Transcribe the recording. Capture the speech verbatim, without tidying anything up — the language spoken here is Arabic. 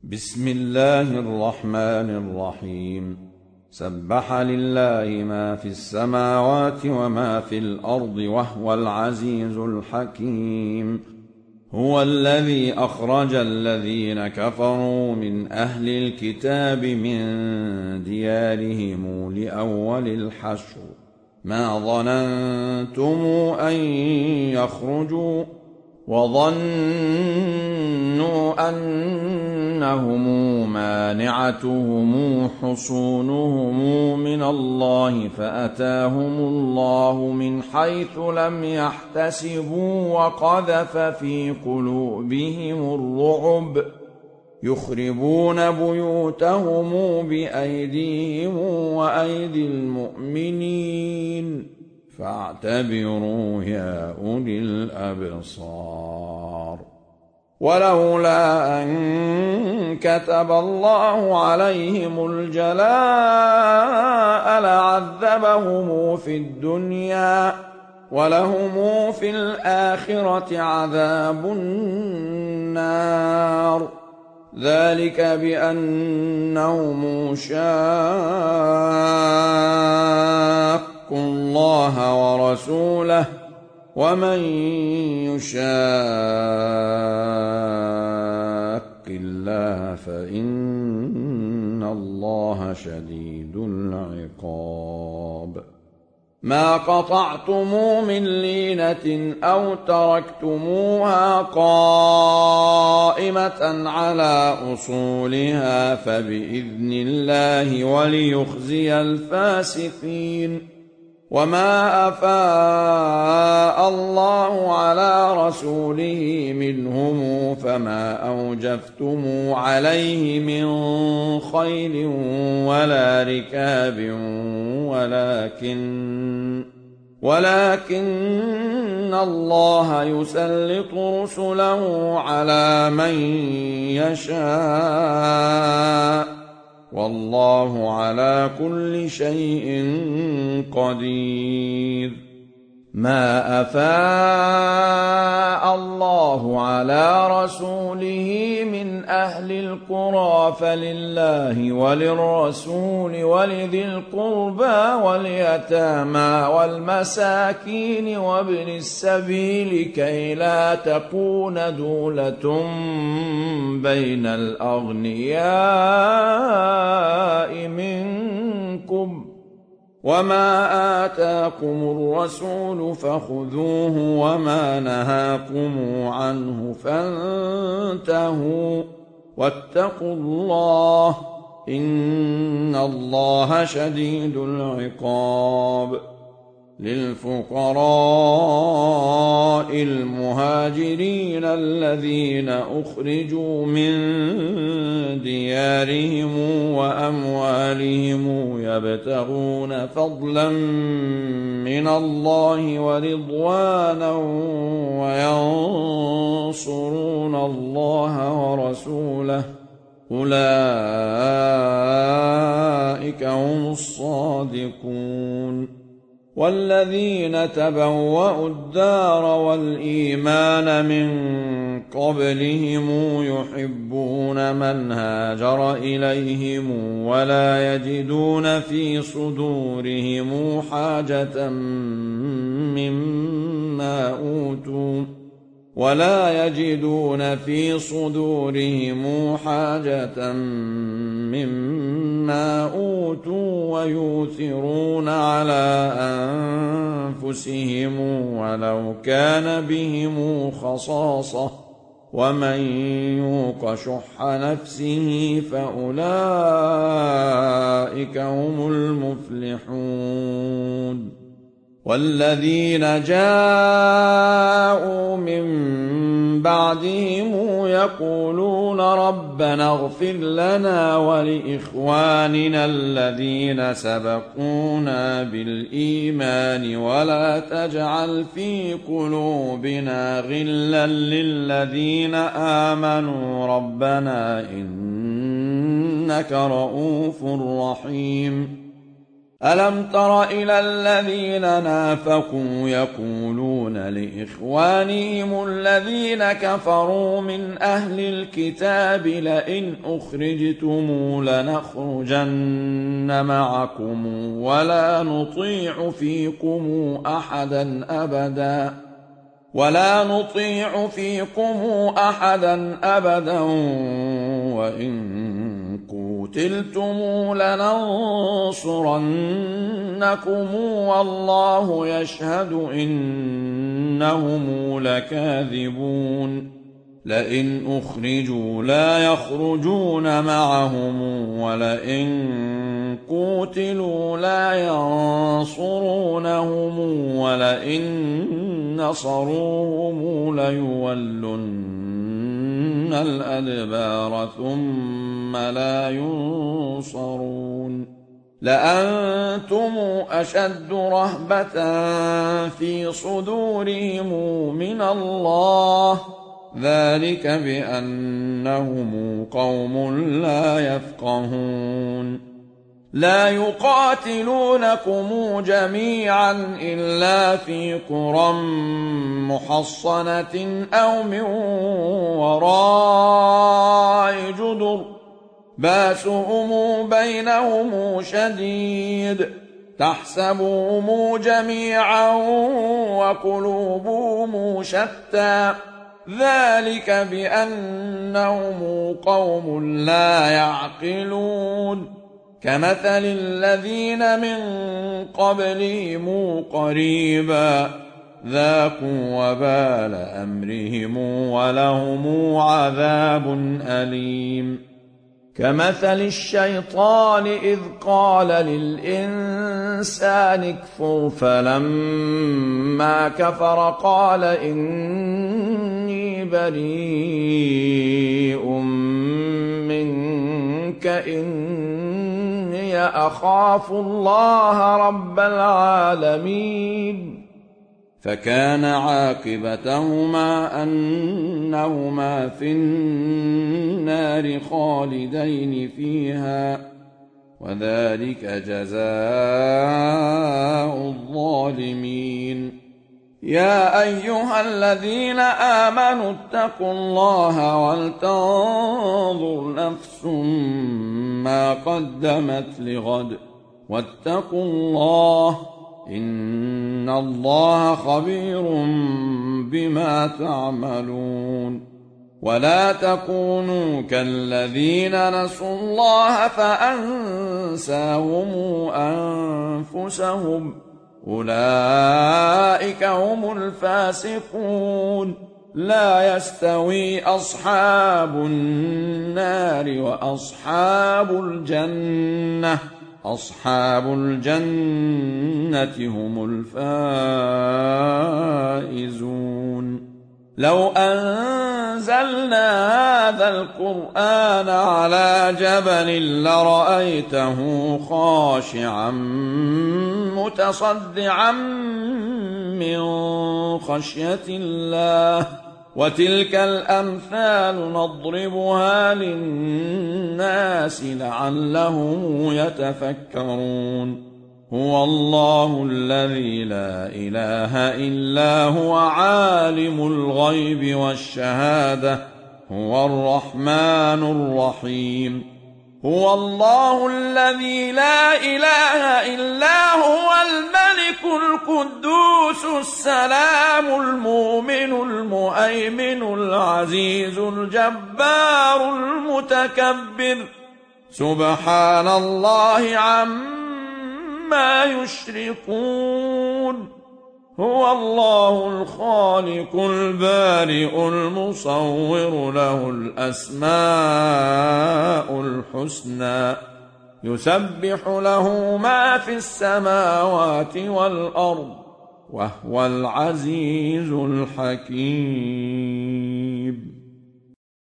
بسم الله الرحمن الرحيم. سبح لله ما في السماوات وما في الأرض وهو العزيز الحكيم. هو الذي أخرج الذين كفروا من أهل الكتاب من ديارهم لأول الحشر ما ظننتم أن يخرجوا وظنوا أنهم مانعتهم حصونهم من الله فأتاهم الله من حيث لم يحتسبوا وقذف في قلوبهم الرعب يخربون بيوتهم بأيديهم وأيدي المؤمنين فاعتبروا يا أولي الأبصار. ولولا أن كتب الله عليهم الجلاء لعذبهم في الدنيا ولهم في الآخرة عذاب النار. ذلك بأنهم شاقوا الله ورسوله ومن يشاق الله فإن الله شديد العقاب. ما قطعتم من لينة أو تركتموها قائمة على أصولها فبإذن الله وليخزي الفاسقين. وما أفاء الله على رسوله منهم فما أوجفتم عليه من خيل ولا ركاب ولكن ولكن الله يسلط رسله على من يشاء والله على كل شيء قدير. ما أفاء الله على رسوله من أهل القرى فلله وللرسول ولذي القربى واليتامى والمساكين وابن السبيل كي لا تكون دولة بين الأغنياء منكم. وما آتاكم الرسول فخذوه وما نهاكم عنه فانتهوا واتقوا الله إن الله شديد العقاب. للفقراء المهاجرين الذين أخرجوا من ديارهم وأموالهم يبتغون فضلا من الله ورضوانا وينصرون الله ورسوله أولئك هم الصادقون. والذين تبوأوا الدار والإيمان من قبلهم يحبون من هاجر إليهم ولا يجدون في صدورهم حاجة مما أوتوا ولا يجدون في صدورهم حاجة مما أوتوا ويؤثرون على أنفسهم ولو كان بهم خصاصة ومن يوق شح نفسه فأولئك هم المفلحون. والذين جاءوا من بعدهم يقولون ربنا اغفر لنا ولإخواننا الذين سبقونا بالإيمان ولا تجعل في قلوبنا غلا للذين آمنوا ربنا إنك رؤوف رحيم. ألم تر إلى الذين نافقوا يقولون لإخوانهم الذين كفروا من أهل الكتاب لئن أخرجتم لنخرجن معكم ولا نطيع فيكم أحدا أبدا ولا نطيع فيكم أحدا أبدا وإن قتلتم لننصرنكم والله يشهد إنهم لكاذبون لئن أخرجوا لا يخرجون معهم ولئن قتلوا لا ينصرونهم ولئن نصروهم ليولن الأدبار ثم لا ينصرون لأنتم أشد رهبة في صدورهم من الله ذلك بأنهم قوم لا يفقهون لا يقاتلونكم جميعا إلا في قرى محصنة أو من وراء جدر باسهم بينهم شديد تحسبهم جميعا وقلوبهم شتى ذلك بأنهم قوم لا يعقلون كمثل الذين من قبلهم قريبا ذاقوا وبال أمرهم ولهم عذاب أليم كمثل الشيطان إذ قال للإنسان اكفر فلما كفر قال إني بريء منك إني أخاف الله رب العالمين فكان عاقبتهما أنهما في النار خالدين فيها وذلك جزاء الظالمين يا أيها الذين آمنوا اتقوا الله ولتنظر نفس ما قدمت لغد واتقوا الله إن الله خبير بما تعملون ولا تكونوا كالذين نسوا الله فأنساهم أنفسهم أولئك هم الفاسقون لا يستوي أصحاب النار وأصحاب الجنة أصحاب الجنة هم الفائزون لو أنزلنا هذا القرآن على جبل لرأيته خاشعا متصدعا من خشية الله وتلك الأمثال نضربها للناس لعلهم يتفكرون هو الله الذي لا إله إلا هو عالم الغيب والشهادة هو الرحمن الرحيم هو الله الذي لا إله إلا هو الملك القدوس السلام المؤمن المهيمن العزيز الجبار المتكبر سبحان الله عما يشركون هو الله الخالق البارئ المصور له الأسماء الحسنى يسبح له ما في السماوات والأرض وهو العزيز الحكيم.